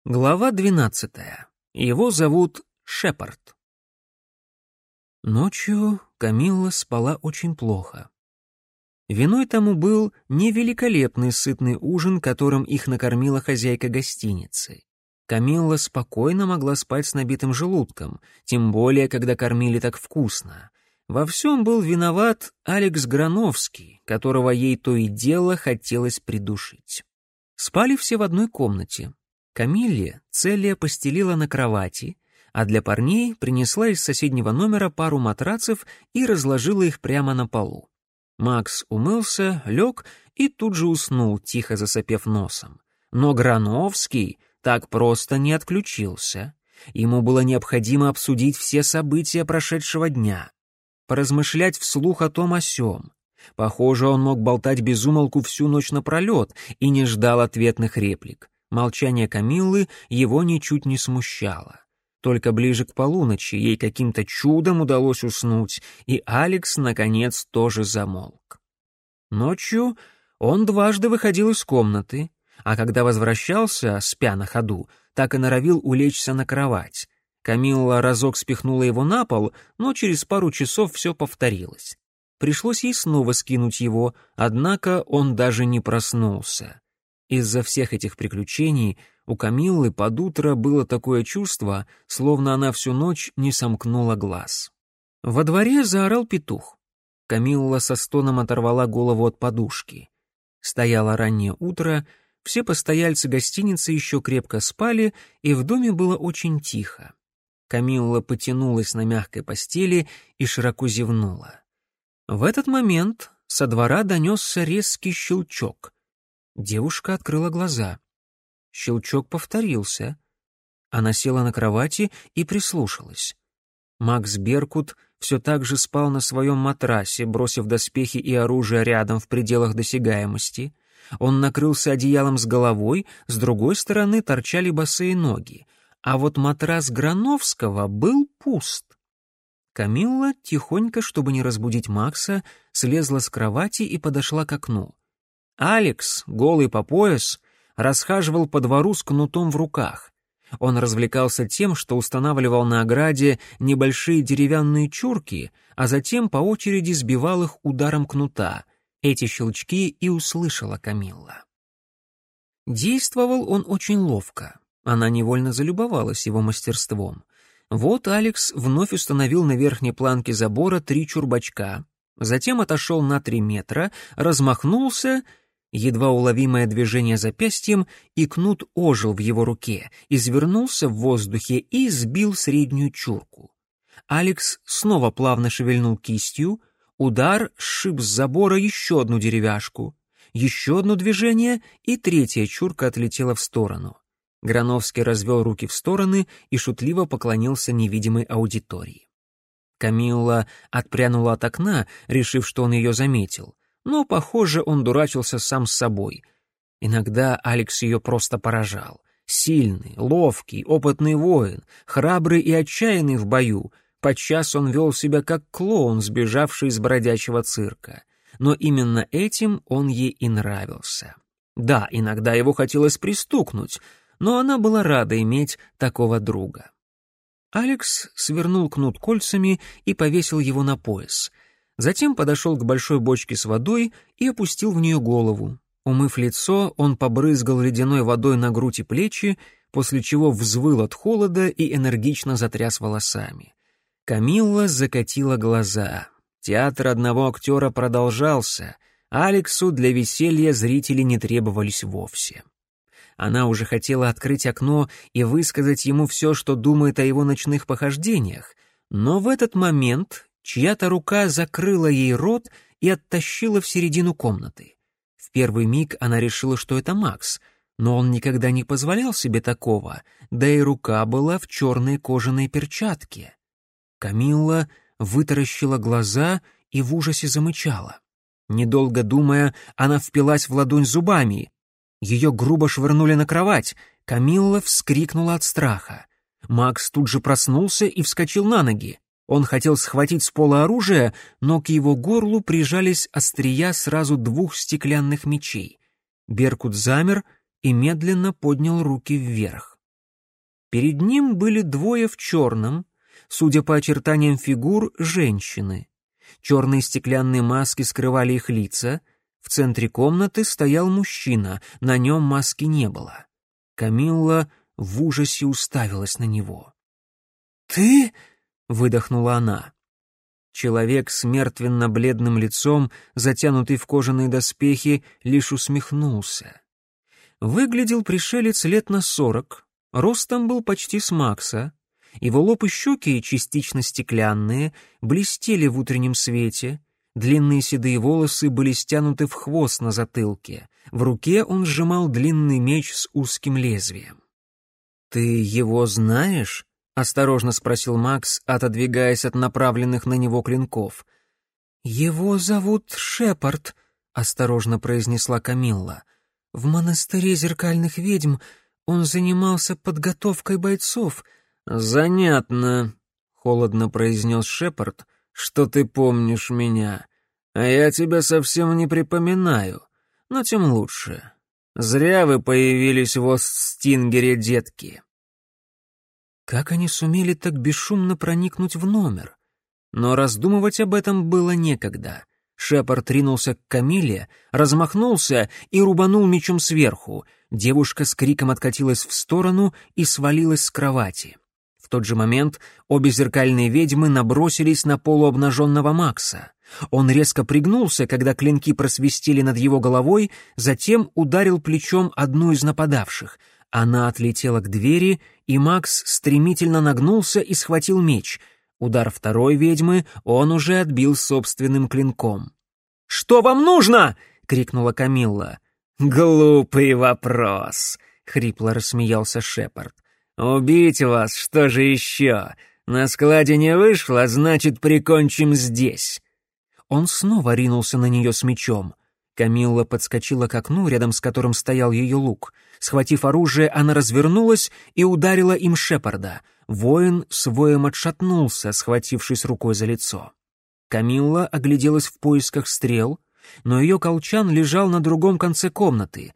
Глава 12. Его зовут Шепард. Ночью Камилла спала очень плохо. Виной тому был не великолепный сытный ужин, которым их накормила хозяйка гостиницы. Камилла спокойно могла спать с набитым желудком, тем более, когда кормили так вкусно. Во всем был виноват Алекс Грановский, которого ей то и дело хотелось придушить. Спали все в одной комнате. Камилле Целия постелила на кровати, а для парней принесла из соседнего номера пару матрацев и разложила их прямо на полу. Макс умылся, лег и тут же уснул, тихо засопев носом. Но Грановский так просто не отключился. Ему было необходимо обсудить все события прошедшего дня, поразмышлять вслух о том о сём. Похоже, он мог болтать без умолку всю ночь напролет и не ждал ответных реплик. Молчание Камиллы его ничуть не смущало. Только ближе к полуночи ей каким-то чудом удалось уснуть, и Алекс, наконец, тоже замолк. Ночью он дважды выходил из комнаты, а когда возвращался, спя на ходу, так и норовил улечься на кровать. Камилла разок спихнула его на пол, но через пару часов все повторилось. Пришлось ей снова скинуть его, однако он даже не проснулся. Из-за всех этих приключений у Камиллы под утро было такое чувство, словно она всю ночь не сомкнула глаз. Во дворе заорал петух. Камилла со стоном оторвала голову от подушки. Стояло раннее утро, все постояльцы гостиницы еще крепко спали, и в доме было очень тихо. Камилла потянулась на мягкой постели и широко зевнула. В этот момент со двора донесся резкий щелчок. Девушка открыла глаза. Щелчок повторился. Она села на кровати и прислушалась. Макс Беркут все так же спал на своем матрасе, бросив доспехи и оружие рядом в пределах досягаемости. Он накрылся одеялом с головой, с другой стороны торчали босые ноги, а вот матрас Грановского был пуст. Камилла, тихонько, чтобы не разбудить Макса, слезла с кровати и подошла к окну. Алекс, голый по пояс, расхаживал по двору с кнутом в руках. Он развлекался тем, что устанавливал на ограде небольшие деревянные чурки, а затем по очереди сбивал их ударом кнута. Эти щелчки и услышала Камилла. Действовал он очень ловко. Она невольно залюбовалась его мастерством. Вот Алекс вновь установил на верхней планке забора 3 чурбачка, затем отошел на 3 метра, размахнулся. Едва уловимое движение запястьем, и кнут ожил в его руке, извернулся в воздухе и сбил среднюю чурку. Алекс снова плавно шевельнул кистью, удар сшиб с забора еще одну деревяшку, еще одно движение, и 3-я чурка отлетела в сторону. Грановский развел руки в стороны и шутливо поклонился невидимой аудитории. Камилла отпрянула от окна, решив, что он ее заметил. Но, похоже, он дурачился сам с собой. Иногда Алекс ее просто поражал. Сильный, ловкий, опытный воин, храбрый и отчаянный в бою. Подчас он вел себя как клоун, сбежавший из бродячего цирка. Но именно этим он ей и нравился. Да, иногда его хотелось пристукнуть, но она была рада иметь такого друга. Алекс свернул кнут кольцами и повесил его на пояс. Затем подошел к большой бочке с водой и опустил в нее голову. Умыв лицо, он побрызгал ледяной водой на грудь и плечи, после чего взвыл от холода и энергично затряс волосами. Камилла закатила глаза. Театр одного актера продолжался. Алексу для веселья зрители не требовались вовсе. Она уже хотела открыть окно и высказать ему все, что думает о его ночных похождениях, но в этот момент чья-то рука закрыла ей рот и оттащила в середину комнаты. В первый миг она решила, что это Макс, но он никогда не позволял себе такого, да и рука была в черной кожаной перчатке. Камилла вытаращила глаза и в ужасе замычала. Недолго думая, она впилась в ладонь зубами. Ее грубо швырнули на кровать. Камилла вскрикнула от страха. Макс тут же проснулся и вскочил на ноги. Он хотел схватить с пола оружие, но к его горлу прижались острия сразу 2 стеклянных мечей. Беркут замер и медленно поднял руки вверх. Перед ним были двое в черном, судя по очертаниям фигур, женщины. Черные стеклянные маски скрывали их лица. В центре комнаты стоял мужчина, на нем маски не было. Камилла в ужасе уставилась на него. «Ты?» — выдохнула она. Человек с мертвенно-бледным лицом, затянутый в кожаные доспехи, лишь усмехнулся. Выглядел пришелец лет на 40, ростом был почти с Макса. Его лоб и щеки, частично стеклянные, блестели в утреннем свете, длинные седые волосы были стянуты в хвост на затылке, в руке он сжимал длинный меч с узким лезвием. «Ты его знаешь?» — осторожно спросил Макс, отодвигаясь от направленных на него клинков. «Его зовут Шепард», — осторожно произнесла Камилла. «В монастыре зеркальных ведьм он занимался подготовкой бойцов». «Занятно», — холодно произнес Шепард, — «что ты помнишь меня. А я тебя совсем не припоминаю, но тем лучше. Зря вы появились в Остстингере, детки». Как они сумели так бесшумно проникнуть в номер? Но раздумывать об этом было некогда. Шепард ринулся к Камилле, размахнулся и рубанул мечом сверху. Девушка с криком откатилась в сторону и свалилась с кровати. В тот же момент обе зеркальные ведьмы набросились на полуобнаженного Макса. Он резко пригнулся, когда клинки просвистели над его головой, затем ударил плечом одну из нападавших. Она отлетела к двери, и Макс стремительно нагнулся и схватил меч. Удар второй ведьмы он уже отбил собственным клинком. «Что вам нужно?» — крикнула Камилла. «Глупый вопрос», — хрипло рассмеялся Шепард. «Убить вас, что же еще? На складе не вышло, значит, прикончим здесь». Он снова ринулся на нее с мечом. Камилла подскочила к окну, рядом с которым стоял ее лук. Схватив оружие, она развернулась и ударила им Шепарда. Воин с воем отшатнулся, схватившись рукой за лицо. Камилла огляделась в поисках стрел, но ее колчан лежал на другом конце комнаты.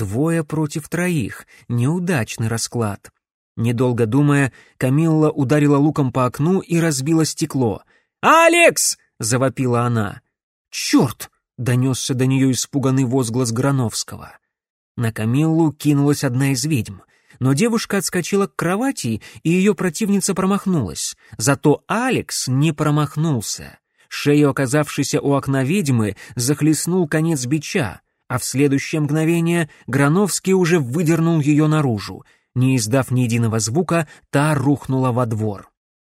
2 против 3, неудачный расклад. Недолго думая, Камилла ударила луком по окну и разбила стекло. «Алекс!» — завопила она. «Черт!» — донесся до нее испуганный возглас Грановского. На Камиллу кинулась одна из ведьм, но девушка отскочила к кровати, и ее противница промахнулась. Зато Алекс не промахнулся. Шею оказавшейся у окна ведьмы захлестнул конец бича, а в следующее мгновение Грановский уже выдернул ее наружу. Не издав ни единого звука, та рухнула во двор.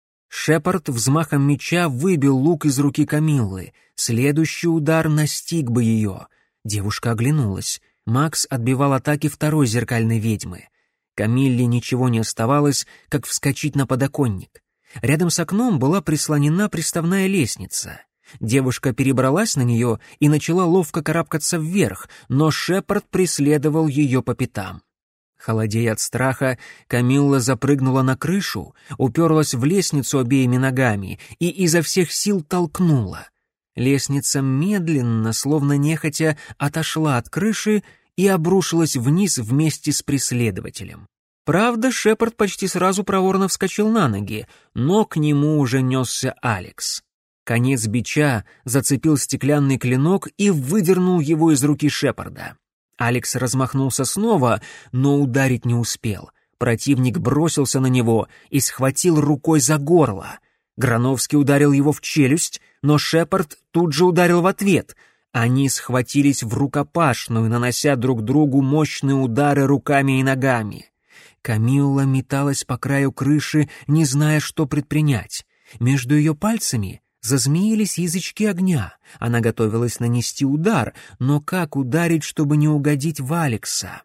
Шепард взмахом меча выбил лук из руки Камиллы. Следующий удар настиг бы ее. Девушка оглянулась. Макс отбивал атаки второй зеркальной ведьмы. Камилле ничего не оставалось, как вскочить на подоконник. Рядом с окном была прислонена приставная лестница. Девушка перебралась на нее и начала ловко карабкаться вверх, но Шепард преследовал ее по пятам. Холодея от страха, Камилла запрыгнула на крышу, уперлась в лестницу обеими ногами и изо всех сил толкнула. Лестница медленно, словно нехотя, отошла от крыши и обрушилась вниз вместе с преследователем. Правда, Шепард почти сразу проворно вскочил на ноги, но к нему уже несся Алекс. Конец бича зацепил стеклянный клинок и выдернул его из руки Шепарда. Алекс размахнулся снова, но ударить не успел. Противник бросился на него и схватил рукой за горло. Грановский ударил его в челюсть, но Шепард тут же ударил в ответ. Они схватились в рукопашную, нанося друг другу мощные удары руками и ногами. Камилла металась по краю крыши, не зная, что предпринять. Между ее пальцами зазмеились язычки огня. Она готовилась нанести удар, но как ударить, чтобы не угодить в Алекса?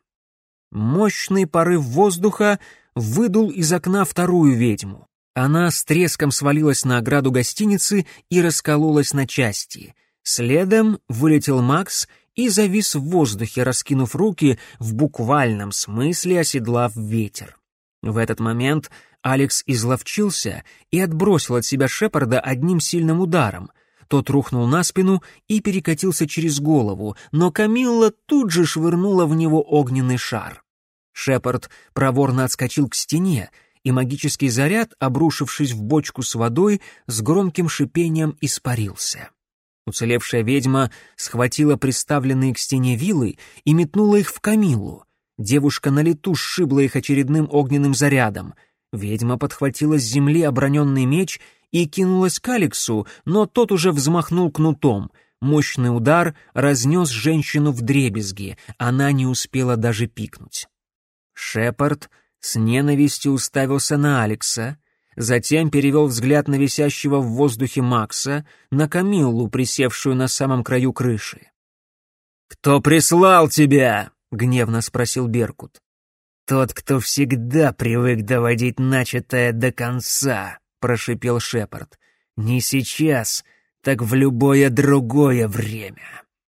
Мощный порыв воздуха выдул из окна вторую ведьму. Она с треском свалилась на ограду гостиницы и раскололась на части. Следом вылетел Макс и завис в воздухе, раскинув руки, в буквальном смысле оседлав ветер. В этот момент Алекс изловчился и отбросил от себя Шепарда одним сильным ударом. Тот рухнул на спину и перекатился через голову, но Камилла тут же швырнула в него огненный шар. Шепард проворно отскочил к стене, и магический заряд, обрушившись в бочку с водой, с громким шипением испарился. Уцелевшая ведьма схватила приставленные к стене вилы и метнула их в Камиллу. Девушка на лету сшибла их очередным огненным зарядом. Ведьма подхватила с земли оброненный меч и кинулась к Алексу, но тот уже взмахнул кнутом. Мощный удар разнес женщину вдребезги, она не успела даже пикнуть. Шепард с ненавистью уставился на Алекса, затем перевел взгляд на висящего в воздухе Макса, на Камиллу, присевшую на самом краю крыши. «Кто прислал тебя?» — гневно спросил Беркут. «Тот, кто всегда привык доводить начатое до конца», — прошипел Шепард. «Не сейчас, так в любое другое время».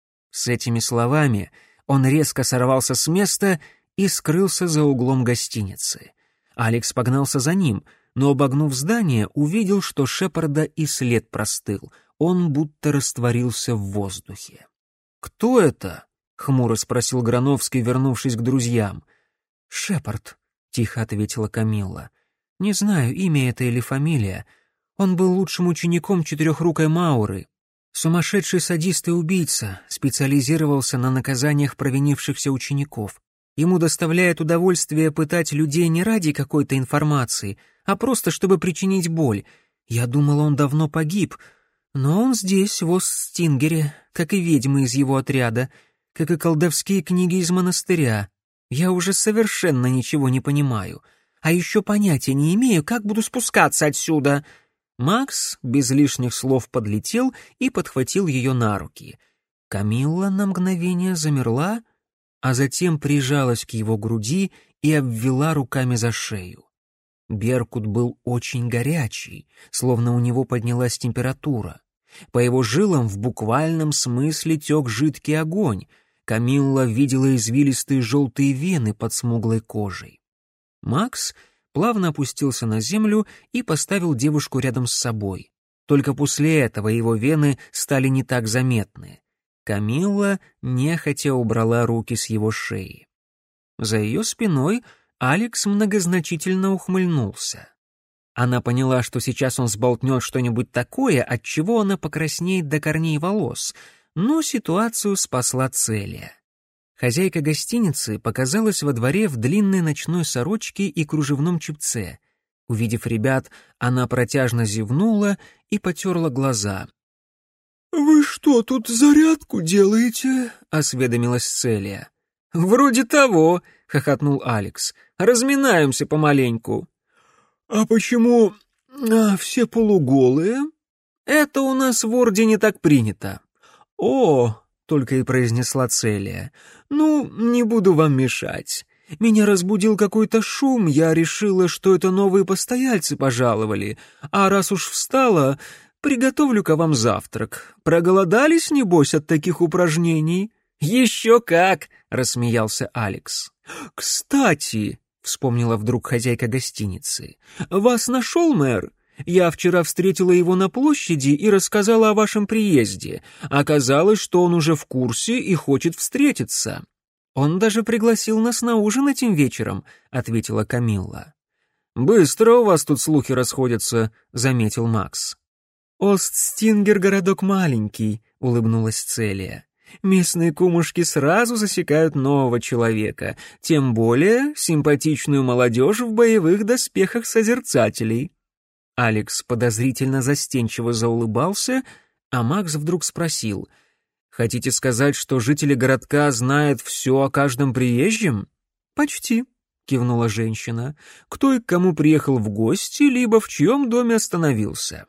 С этими словами он резко сорвался с места и скрылся за углом гостиницы. Алекс погнался за ним, но, обогнув здание, увидел, что Шепарда и след простыл. Он будто растворился в воздухе. «Кто это?» — хмуро спросил Грановский, вернувшись к друзьям. «Шепард», — тихо ответила Камилла. «Не знаю, имя это или фамилия. Он был лучшим учеником четырехрукой Мауры. Сумасшедший садист и убийца, специализировался на наказаниях провинившихся учеников. Ему доставляет удовольствие пытать людей не ради какой-то информации, а просто чтобы причинить боль. Я думала, он давно погиб, но он здесь, в Остстингере, как и ведьмы из его отряда, как и колдовские книги из монастыря. Я уже совершенно ничего не понимаю, а еще понятия не имею, как буду спускаться отсюда». Макс без лишних слов подлетел и подхватил ее на руки. Камилла на мгновение замерла, а затем прижалась к его груди и обвела руками за шею. Беркут был очень горячий, словно у него поднялась температура. По его жилам в буквальном смысле тек жидкий огонь. Камилла видела извилистые желтые вены под смуглой кожей. Макс плавно опустился на землю и поставил девушку рядом с собой. Только после этого его вены стали не так заметны. Камилла нехотя убрала руки с его шеи. За ее спиной Алекс многозначительно ухмыльнулся. Она поняла, что сейчас он сболтнет что-нибудь такое, от чего она покраснеет до корней волос, но ситуацию спасла Целия. Хозяйка гостиницы показалась во дворе в длинной ночной сорочке и кружевном чепце. Увидев ребят, она протяжно зевнула и потерла глаза. «Вы что, тут зарядку делаете?» — осведомилась Целия. «Вроде того», — хохотнул Алекс. «Разминаемся помаленьку». «А почему все полуголые?» «Это у нас в Ордене так принято». «О!» — только и произнесла Целия. «Ну, не буду вам мешать. Меня разбудил какой-то шум, я решила, что это новые постояльцы пожаловали. А раз уж встала, приготовлю-ка вам завтрак. Проголодались, небось, от таких упражнений?» «Еще как!» — рассмеялся Алекс. «Кстати», — вспомнила вдруг хозяйка гостиницы, — «вас нашел мэр? Я вчера встретила его на площади и рассказала о вашем приезде. Оказалось, что он уже в курсе и хочет встретиться». «Он даже пригласил нас на ужин этим вечером», — ответила Камилла. «Быстро у вас тут слухи расходятся», — заметил Макс. «Остстингер городок маленький», — улыбнулась Целия. «Местные кумушки сразу засекают нового человека, тем более симпатичную молодежь в боевых доспехах созерцателей». Алекс подозрительно застенчиво заулыбался, а Макс вдруг спросил: «Хотите сказать, что жители городка знают все о каждом приезжем?» «Почти», — кивнула женщина. «Кто и к кому приехал в гости, либо в чьем доме остановился».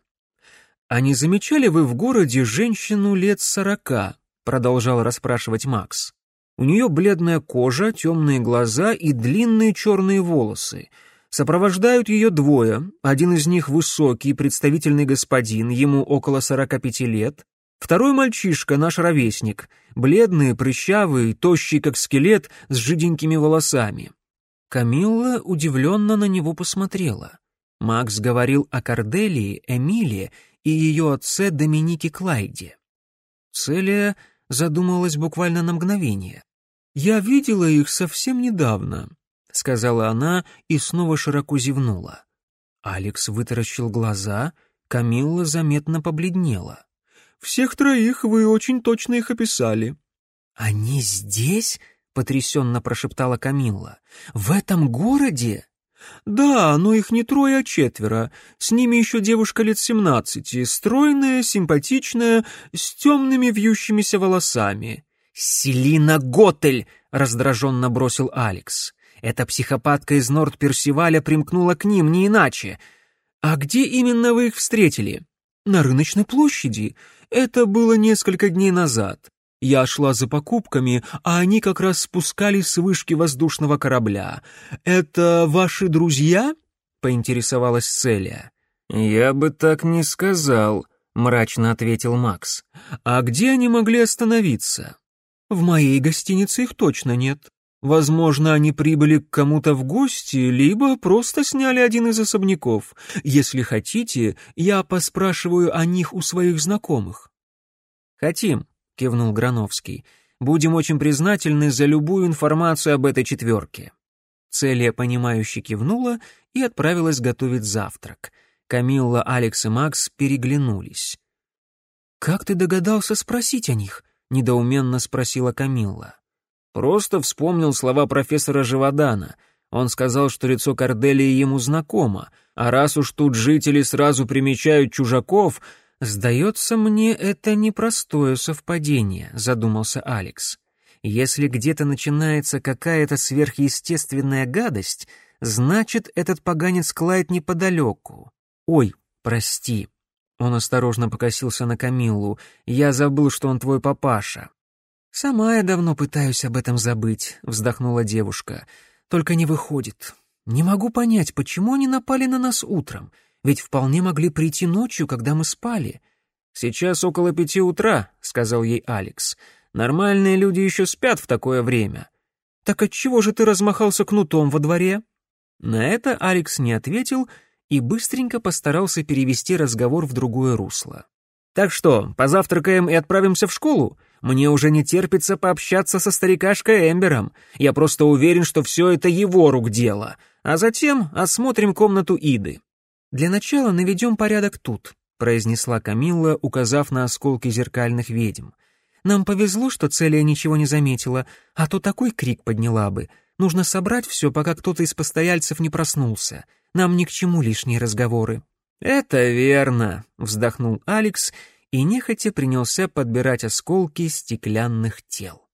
«А не замечали вы в городе женщину лет 40?» — продолжал расспрашивать Макс. «У нее бледная кожа, темные глаза и длинные черные волосы. Сопровождают ее двое, один из них высокий, представительный господин, ему около 45 лет, второй мальчишка, наш ровесник, бледный, прыщавый, тощий, как скелет, с жиденькими волосами». Камилла удивленно на него посмотрела. Макс говорил о Корделии, Эмиле и ее отце Доминике Клайде. Целия задумалась буквально на мгновение. «Я видела их совсем недавно. сказала она и снова широко зевнула. Алекс вытаращил глаза, Камилла заметно побледнела. «Всех троих вы очень точно их описали». «Они здесь?» — потрясенно прошептала Камилла. «В этом городе?» «Да, но их не трое, а четверо. С ними еще девушка лет 17, стройная, симпатичная, с темными вьющимися волосами». «Селина Готель!» — раздраженно бросил Алекс. «Эта психопатка из Норд-Персиваля примкнула к ним, не иначе. А где именно вы их встретили?» «На рыночной площади. Это было несколько дней назад. Я шла за покупками, а они как раз спускались с вышки воздушного корабля. Это ваши друзья?» — поинтересовалась Целия. «Я бы так не сказал», — мрачно ответил Макс. «А где они могли остановиться?» «В моей гостинице их точно нет. Возможно, они прибыли к кому-то в гости, либо просто сняли один из особняков. Если хотите, я поспрашиваю о них у своих знакомых». «Хотим», — кивнул Грановский. «Будем очень признательны за любую информацию об этой четверке». Целия, понимающе кивнула и отправилась готовить завтрак. Камилла, Алекс и Макс переглянулись. «Как ты догадался спросить о них?» — недоуменно спросила Камилла. «Просто вспомнил слова профессора Живодана. Он сказал, что лицо Корделии ему знакомо, а раз уж тут жители сразу примечают чужаков...» «Сдается мне, это непростое совпадение», — задумался Алекс. «Если где-то начинается какая-то сверхъестественная гадость, значит, этот поганец Клайд неподалеку. Ой, прости». Он осторожно покосился на Камиллу. «Я забыл, что он твой папаша». «Сама я давно пытаюсь об этом забыть», — вздохнула девушка. «Только не выходит. Не могу понять, почему они напали на нас утром. Ведь вполне могли прийти ночью, когда мы спали». «Сейчас около 5 утра», — сказал ей Алекс. «Нормальные люди еще спят в такое время». «Так отчего же ты размахался кнутом во дворе?» На это Алекс не ответил и быстренько постарался перевести разговор в другое русло. «Так что, позавтракаем и отправимся в школу? Мне уже не терпится пообщаться со старикашкой Эмбером. Я просто уверен, что все это его рук дело. А затем осмотрим комнату Иды». «Для начала наведем порядок тут», — произнесла Камилла, указав на осколки зеркальных ведьм. «Нам повезло, что Целия ничего не заметила, а то такой крик подняла бы. Нужно собрать все, пока кто-то из постояльцев не проснулся. Нам ни к чему лишние разговоры». «Это верно», — вздохнул Алекс и нехотя принялся подбирать осколки стеклянных тел.